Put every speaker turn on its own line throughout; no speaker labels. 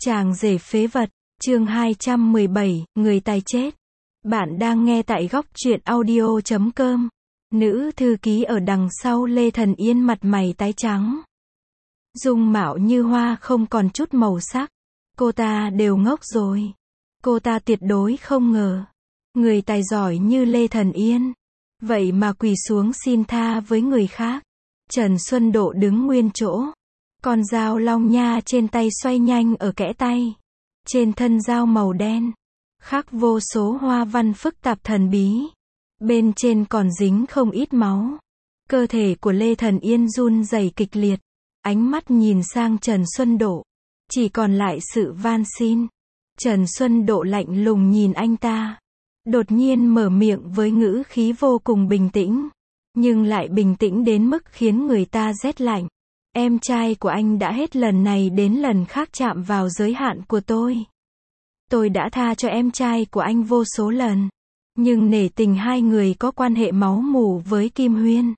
Chàng rể phế vật, chương 217, người tài chết. Bạn đang nghe tại góc truyện audio.com. Nữ thư ký ở đằng sau Lê Thần Yên mặt mày tái trắng. Dung mạo như hoa không còn chút màu sắc. Cô ta đều ngốc rồi. Cô ta tuyệt đối không ngờ. Người tài giỏi như Lê Thần Yên. Vậy mà quỳ xuống xin tha với người khác. Trần Xuân Độ đứng nguyên chỗ. Con dao long nha trên tay xoay nhanh ở kẽ tay. Trên thân dao màu đen, khắc vô số hoa văn phức tạp thần bí. Bên trên còn dính không ít máu. Cơ thể của Lê Thần Yên run rẩy kịch liệt. Ánh mắt nhìn sang Trần Xuân Độ. Chỉ còn lại sự van xin. Trần Xuân Độ lạnh lùng nhìn anh ta. Đột nhiên mở miệng với ngữ khí vô cùng bình tĩnh. Nhưng lại bình tĩnh đến mức khiến người ta rét lạnh. Em trai của anh đã hết lần này đến lần khác chạm vào giới hạn của tôi. Tôi đã tha cho em trai của anh vô số lần. Nhưng nể tình hai người có quan hệ máu mủ với Kim Huyên.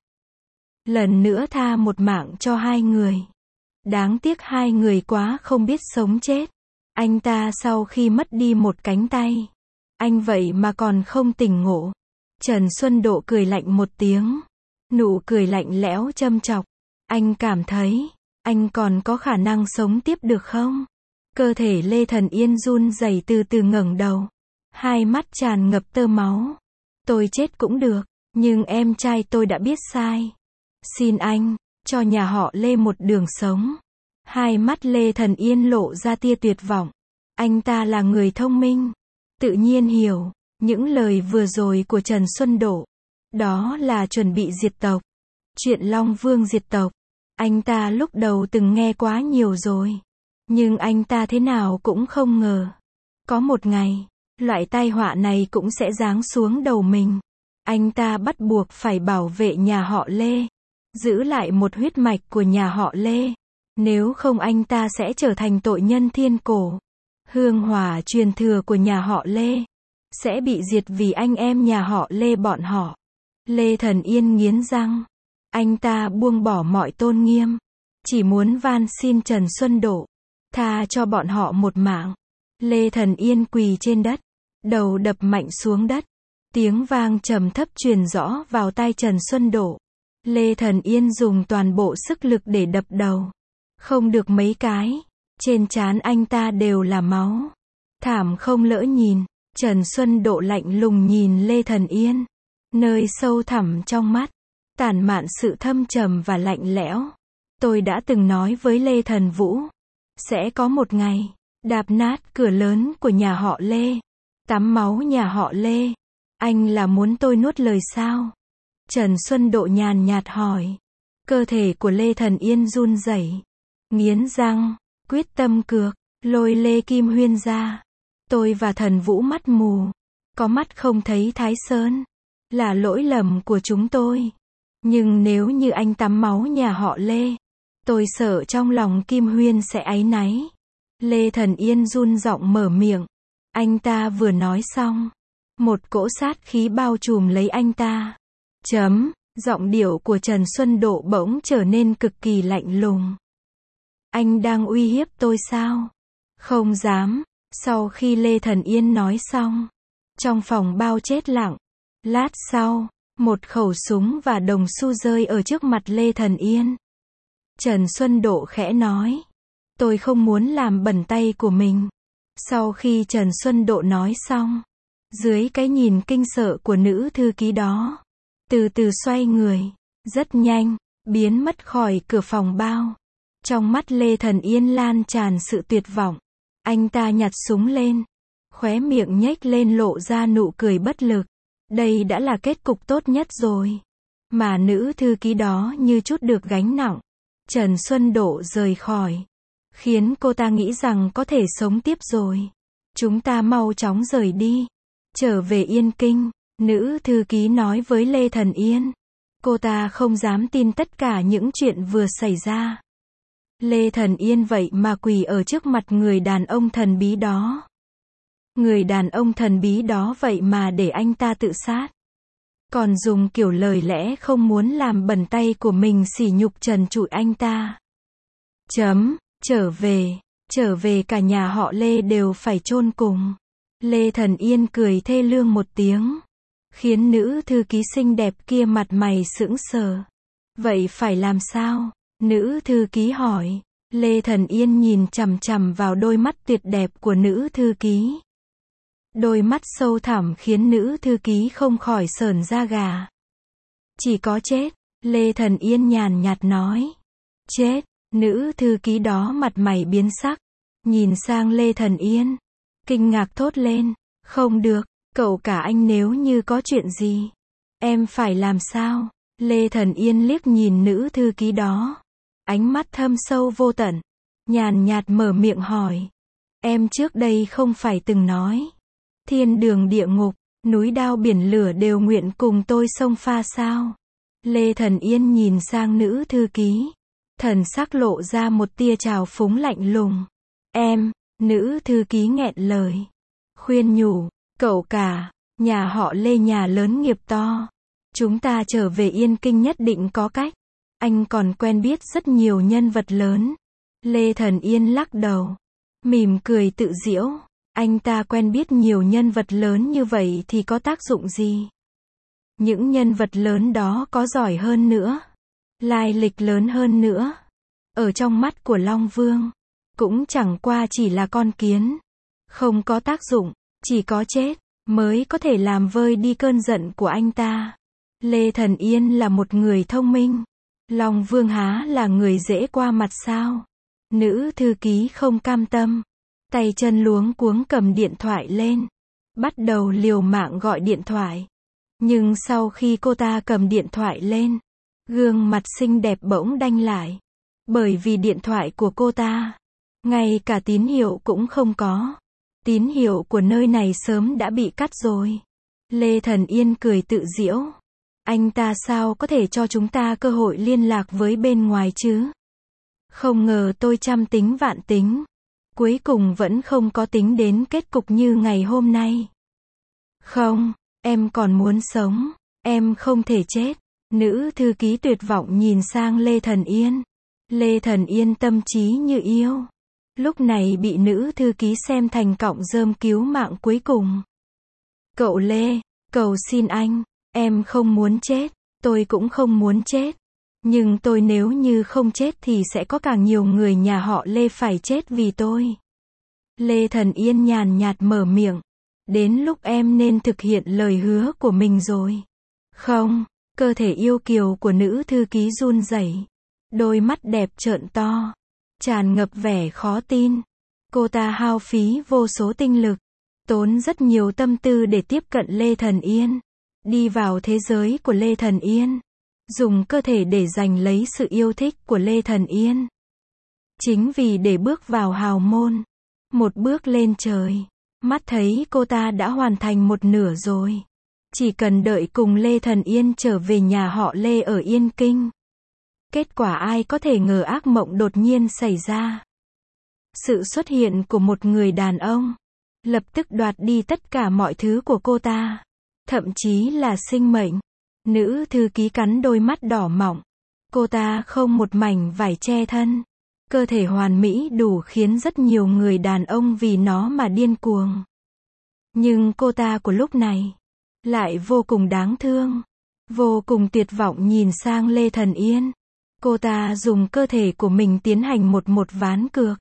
Lần nữa tha một mạng cho hai người. Đáng tiếc hai người quá không biết sống chết. Anh ta sau khi mất đi một cánh tay. Anh vậy mà còn không tỉnh ngộ. Trần Xuân Độ cười lạnh một tiếng. Nụ cười lạnh lẽo châm chọc. Anh cảm thấy, anh còn có khả năng sống tiếp được không? Cơ thể Lê Thần Yên run rẩy từ từ ngẩng đầu. Hai mắt tràn ngập tơ máu. Tôi chết cũng được, nhưng em trai tôi đã biết sai. Xin anh, cho nhà họ Lê một đường sống. Hai mắt Lê Thần Yên lộ ra tia tuyệt vọng. Anh ta là người thông minh. Tự nhiên hiểu, những lời vừa rồi của Trần Xuân Độ. Đó là chuẩn bị diệt tộc. Chuyện Long Vương diệt tộc. Anh ta lúc đầu từng nghe quá nhiều rồi. Nhưng anh ta thế nào cũng không ngờ. Có một ngày, loại tai họa này cũng sẽ giáng xuống đầu mình. Anh ta bắt buộc phải bảo vệ nhà họ Lê. Giữ lại một huyết mạch của nhà họ Lê. Nếu không anh ta sẽ trở thành tội nhân thiên cổ. Hương hỏa truyền thừa của nhà họ Lê sẽ bị diệt vì anh em nhà họ Lê bọn họ. Lê Thần Yên nghiến răng. Anh ta buông bỏ mọi tôn nghiêm. Chỉ muốn van xin Trần Xuân Độ tha cho bọn họ một mạng. Lê Thần Yên quỳ trên đất. Đầu đập mạnh xuống đất. Tiếng vang trầm thấp truyền rõ vào tai Trần Xuân Độ. Lê Thần Yên dùng toàn bộ sức lực để đập đầu. Không được mấy cái. Trên trán anh ta đều là máu. Thảm không lỡ nhìn. Trần Xuân Độ lạnh lùng nhìn Lê Thần Yên. Nơi sâu thẳm trong mắt tản mạn sự thâm trầm và lạnh lẽo. Tôi đã từng nói với Lê Thần Vũ. Sẽ có một ngày, đạp nát cửa lớn của nhà họ Lê. Tắm máu nhà họ Lê. Anh là muốn tôi nuốt lời sao? Trần Xuân Độ nhàn nhạt hỏi. Cơ thể của Lê Thần Yên run rẩy. Nghiến răng, quyết tâm cược, lôi Lê Kim Huyên ra. Tôi và Thần Vũ mắt mù. Có mắt không thấy Thái Sơn. Là lỗi lầm của chúng tôi. Nhưng nếu như anh tắm máu nhà họ Lê, tôi sợ trong lòng Kim Huyên sẽ áy náy. Lê Thần Yên run giọng mở miệng. Anh ta vừa nói xong. Một cỗ sát khí bao trùm lấy anh ta. Giọng điệu của Trần Xuân Độ bỗng trở nên cực kỳ lạnh lùng. Anh đang uy hiếp tôi sao? Không dám. Sau khi Lê Thần Yên nói xong, trong phòng bao chết lặng. Lát sau, một khẩu súng và đồng xu rơi ở trước mặt Lê Thần Yên. Trần Xuân Độ khẽ nói. Tôi không muốn làm bẩn tay của mình. Sau khi Trần Xuân Độ nói xong, dưới cái nhìn kinh sợ của nữ thư ký đó, từ từ xoay người, rất nhanh, biến mất khỏi cửa phòng bao. Trong mắt Lê Thần Yên lan tràn sự tuyệt vọng. Anh ta nhặt súng lên, khóe miệng nhếch lên lộ ra nụ cười bất lực. Đây đã là kết cục tốt nhất rồi. Mà nữ thư ký đó như chút được gánh nặng. Trần Xuân Độ rời khỏi. Khiến cô ta nghĩ rằng có thể sống tiếp rồi. Chúng ta mau chóng rời đi. Trở về Yên Kinh. Nữ thư ký nói với Lê Thần Yên. Cô ta không dám tin tất cả những chuyện vừa xảy ra. Lê Thần Yên vậy mà quỳ ở trước mặt người đàn ông thần bí đó. Người đàn ông thần bí đó vậy mà để anh ta tự sát. Còn dùng kiểu lời lẽ không muốn làm bẩn tay của mình sỉ nhục trần trụi anh ta. Trở về. trở về cả nhà họ Lê đều phải chôn cùng. Lê Thần Yên cười thê lương một tiếng, khiến nữ thư ký xinh đẹp kia mặt mày sững sờ. Vậy phải làm sao? Nữ thư ký hỏi. Lê Thần Yên nhìn chằm chằm vào đôi mắt tuyệt đẹp của nữ thư ký. Đôi mắt sâu thẳm khiến nữ thư ký không khỏi sởn da gà. Chỉ có chết, Lê Thần Yên nhàn nhạt nói. Chết, nữ thư ký đó mặt mày biến sắc, nhìn sang Lê Thần Yên, kinh ngạc thốt lên. Không được, cậu cả anh nếu như có chuyện gì, em phải làm sao? Lê Thần Yên liếc nhìn nữ thư ký đó, ánh mắt thâm sâu vô tận, nhàn nhạt mở miệng hỏi. Em trước đây không phải từng nói, thiên đường địa ngục, núi đao biển lửa đều nguyện cùng tôi xông pha sao? Lê Thần Yên nhìn sang nữ thư ký, thần sắc lộ ra một tia trào phúng lạnh lùng. Em, nữ thư ký nghẹn lời, khuyên nhủ, cậu cả, nhà họ Lê nhà lớn nghiệp to, chúng ta trở về Yên Kinh nhất định có cách. Anh còn quen biết rất nhiều nhân vật lớn. Lê Thần Yên lắc đầu, mỉm cười tự giễu. Anh ta quen biết nhiều nhân vật lớn như vậy thì có tác dụng gì? Những nhân vật lớn đó có giỏi hơn nữa, lai lịch lớn hơn nữa, ở trong mắt của Long Vương, cũng chẳng qua chỉ là con kiến. Không có tác dụng, chỉ có chết, mới có thể làm vơi đi cơn giận của anh ta. Lê Thần Yên là một người thông minh. Long Vương há là người dễ qua mặt sao? Nữ thư ký không cam tâm, tay chân luống cuống cầm điện thoại lên, bắt đầu liều mạng gọi điện thoại. Nhưng sau khi cô ta cầm điện thoại lên, gương mặt xinh đẹp bỗng đanh lại. Bởi vì điện thoại của cô ta, ngay cả tín hiệu cũng không có. Tín hiệu của nơi này sớm đã bị cắt rồi. Lê Thần Yên cười tự giễu. Anh ta sao có thể cho chúng ta cơ hội liên lạc với bên ngoài chứ? Không ngờ tôi trăm tính vạn tính, cuối cùng vẫn không có tính đến kết cục như ngày hôm nay. Không, em còn muốn sống, em không thể chết. Nữ thư ký tuyệt vọng nhìn sang Lê Thần Yên. Lê Thần Yên tâm trí như yêu, lúc này bị nữ thư ký xem thành cọng rơm cứu mạng cuối cùng. Cậu Lê, cầu xin anh, em không muốn chết, tôi cũng không muốn chết. Nhưng tôi nếu như không chết thì sẽ có càng nhiều người nhà họ Lê phải chết vì tôi. Lê Thần Yên nhàn nhạt mở miệng. Đến lúc em nên thực hiện lời hứa của mình rồi. Không, cơ thể yêu kiều của nữ thư ký run rẩy, đôi mắt đẹp trợn to, tràn ngập vẻ khó tin. Cô ta hao phí vô số tinh lực, tốn rất nhiều tâm tư để tiếp cận Lê Thần Yên, đi vào thế giới của Lê Thần Yên, dùng cơ thể để giành lấy sự yêu thích của Lê Thần Yên. Chính vì để bước vào hào môn, một bước lên trời, mắt thấy cô ta đã hoàn thành một nửa rồi. Chỉ cần đợi cùng Lê Thần Yên trở về nhà họ Lê ở Yên Kinh. Kết quả ai có thể ngờ ác mộng đột nhiên xảy ra. Sự xuất hiện của một người đàn ông, lập tức đoạt đi tất cả mọi thứ của cô ta, thậm chí là sinh mệnh. Nữ thư ký cắn đôi mắt đỏ mọng. Cô ta không một mảnh vải che thân. Cơ thể hoàn mỹ đủ khiến rất nhiều người đàn ông vì nó mà điên cuồng. Nhưng cô ta của lúc này lại vô cùng đáng thương, vô cùng tuyệt vọng nhìn sang Lê Thần Yên. Cô ta dùng cơ thể của mình tiến hành một ván cược.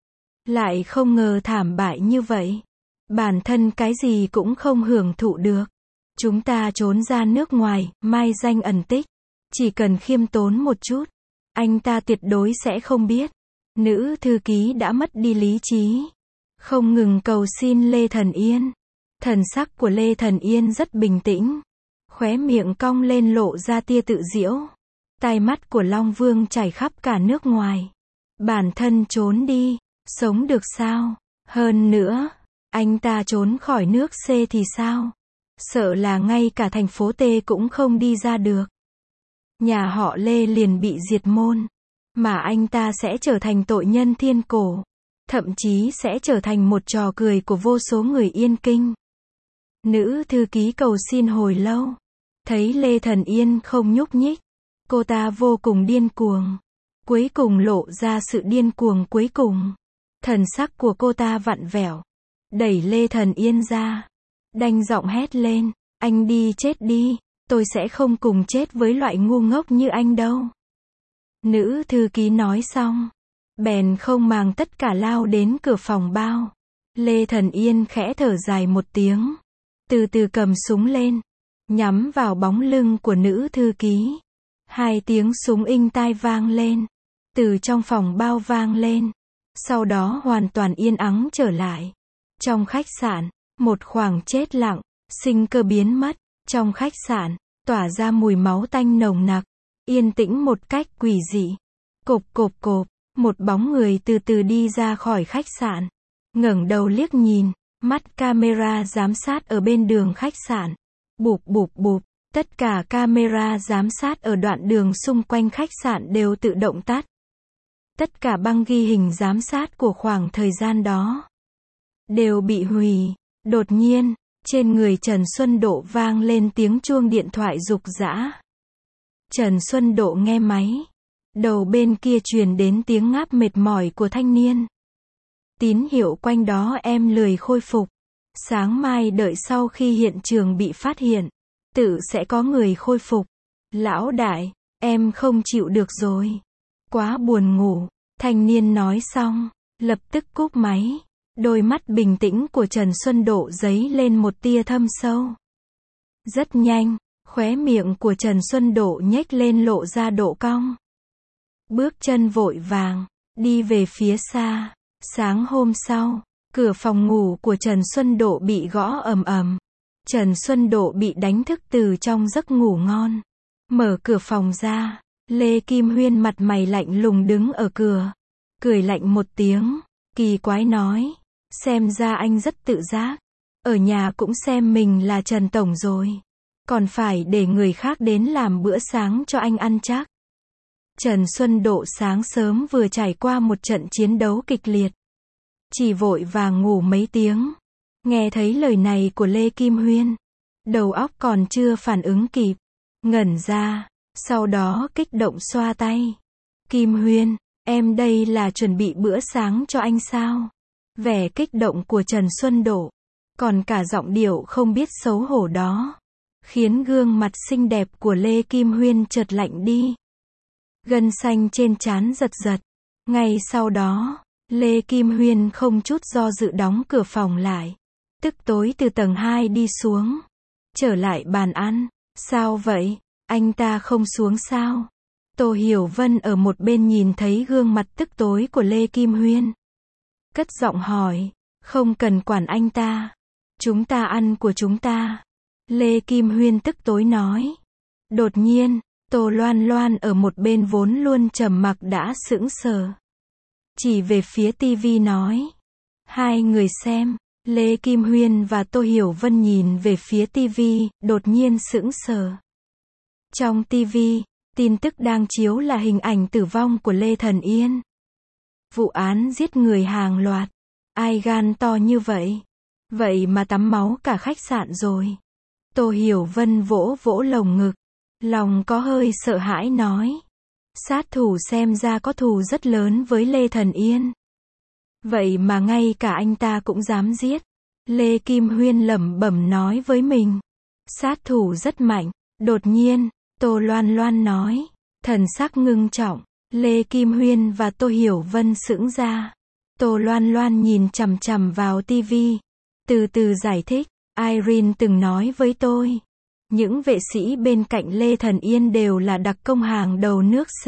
Lại không ngờ thảm bại như vậy. Bản thân cái gì cũng không hưởng thụ được. Chúng ta trốn ra nước ngoài, mai danh ẩn tích. Chỉ cần khiêm tốn một chút, anh ta tuyệt đối sẽ không biết. Nữ thư ký đã mất đi lý trí, không ngừng cầu xin Lê Thần Yên. Thần sắc của Lê Thần Yên rất bình tĩnh, khóe miệng cong lên lộ ra tia tự giễu. Tai mắt của Long Vương chảy khắp cả nước ngoài. Bản thân trốn đi, sống được sao? Hơn nữa, anh ta trốn khỏi nước C thì sao? Sợ là ngay cả thành phố T cũng không đi ra được. Nhà họ Lê liền bị diệt môn, mà anh ta sẽ trở thành tội nhân thiên cổ, thậm chí sẽ trở thành một trò cười của vô số người Yên Kinh. Nữ thư ký cầu xin hồi lâu, thấy Lê Thần Yên không nhúc nhích, cô ta vô cùng điên cuồng, cuối cùng lộ ra sự điên cuồng cuối cùng. Thần sắc của cô ta vặn vẹo, đẩy Lê Thần Yên ra, đanh giọng hét lên, anh đi chết đi, tôi sẽ không cùng chết với loại ngu ngốc như anh đâu. Nữ thư ký nói xong, bèn không màng tất cả lao đến cửa phòng bao. Lê Thần Yên khẽ thở dài một tiếng, từ từ cầm súng lên, nhắm vào bóng lưng của nữ thư ký. 2 tiếng súng inh tai vang lên, từ trong phòng bao vang lên, sau đó hoàn toàn yên ắng trở lại. Trong khách sạn, một khoảng chết lặng, sinh cơ biến mất, trong khách sạn, tỏa ra mùi máu tanh nồng nặc, yên tĩnh một cách quỷ dị. Cộp cộp cộp, một bóng người từ từ đi ra khỏi khách sạn, ngẩng đầu liếc nhìn, mắt camera giám sát ở bên đường khách sạn. Bụp bụp bụp, tất cả camera giám sát ở đoạn đường xung quanh khách sạn đều tự động tắt. Tất cả băng ghi hình giám sát của khoảng thời gian đó đều bị hủy. Đột nhiên, trên người Trần Xuân Độ vang lên tiếng chuông điện thoại rục rã. Trần Xuân Độ nghe máy. Đầu bên kia truyền đến tiếng ngáp mệt mỏi của thanh niên. Tín hiệu quanh đó em lười khôi phục. Sáng mai đợi sau khi hiện trường bị phát hiện, tự sẽ có người khôi phục. Lão đại, em không chịu được rồi. Quá buồn ngủ. Thanh niên nói xong, lập tức cúp máy. Đôi mắt bình tĩnh của Trần Xuân Độ dấy lên một tia thâm sâu. Rất nhanh, khóe miệng của Trần Xuân Độ nhếch lên lộ ra độ cong. Bước chân vội vàng, đi về phía xa. Sáng hôm sau, cửa phòng ngủ của Trần Xuân Độ bị gõ ầm ầm. Trần Xuân Độ bị đánh thức từ trong giấc ngủ ngon. Mở cửa phòng ra, Lê Kim Huyên mặt mày lạnh lùng đứng ở cửa. Cười lạnh một tiếng, kỳ quái nói, xem ra anh rất tự giác. Ở nhà cũng xem mình là Trần Tổng rồi. Còn phải để người khác đến làm bữa sáng cho anh ăn chắc. Trần Xuân Độ sáng sớm vừa trải qua một trận chiến đấu kịch liệt. Chỉ vội vàng ngủ mấy tiếng. Nghe thấy lời này của Lê Kim Huyên, đầu óc còn chưa phản ứng kịp, ngẩn ra, sau đó kích động xoa tay. Kim Huyên, em đây là chuẩn bị bữa sáng cho anh sao? Vẻ kích động của Trần Xuân Độ, còn cả giọng điệu không biết xấu hổ đó, khiến gương mặt xinh đẹp của Lê Kim Huyên chợt lạnh đi. Gân xanh trên trán giật giật. Ngay sau đó, Lê Kim Huyên không chút do dự đóng cửa phòng lại. Tức tối từ tầng 2 đi xuống. Trở lại bàn ăn. Sao vậy? Anh ta không xuống sao? Tô Hiểu Vân ở một bên nhìn thấy gương mặt tức tối của Lê Kim Huyên. Cất giọng hỏi. Không cần quản anh ta. Chúng ta ăn của chúng ta. Lê Kim Huyên tức tối nói. Đột nhiên, Tô Loan Loan ở một bên vốn luôn trầm mặc đã sững sờ. Chỉ về phía tivi nói. Hai người xem. Lê Kim Huyên và Tô Hiểu Vân nhìn về phía tivi, đột nhiên sững sờ. Trong tivi, tin tức đang chiếu là hình ảnh tử vong của Lê Thần Yên. Vụ án giết người hàng loạt. Ai gan to như vậy? Vậy mà tắm máu cả khách sạn rồi. Tô Hiểu Vân vỗ vỗ lồng ngực. Lòng có hơi sợ hãi nói. Sát thủ xem ra có thù rất lớn với Lê Thần Yên. Vậy mà ngay cả anh ta cũng dám giết. Lê Kim Huyên lẩm bẩm nói với mình. Sát thủ rất mạnh. Đột nhiên, Tô Loan Loan nói. Thần sắc ngưng trọng. Lê Kim Huyên và Tô Hiểu Vân sững ra. Tô Loan Loan nhìn chằm chằm vào tivi. Từ từ giải thích. Irene từng nói với tôi. Những vệ sĩ bên cạnh Lê Thần Yên đều là đặc công hàng đầu nước C.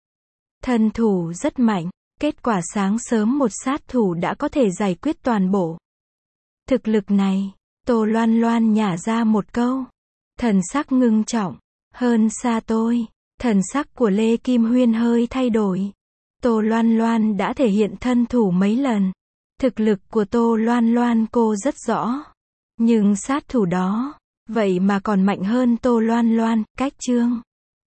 Thân thủ rất mạnh. Kết quả sáng sớm một sát thủ đã có thể giải quyết toàn bộ. Thực lực này, Tô Loan Loan nhả ra một câu. Thần sắc ngưng trọng. Hơn xa tôi. Thần sắc của Lê Kim Huyên hơi thay đổi. Tô Loan Loan đã thể hiện thân thủ mấy lần. Thực lực của Tô Loan Loan cô rất rõ. Nhưng sát thủ đó, vậy mà còn mạnh hơn Tô Loan Loan, cách chương.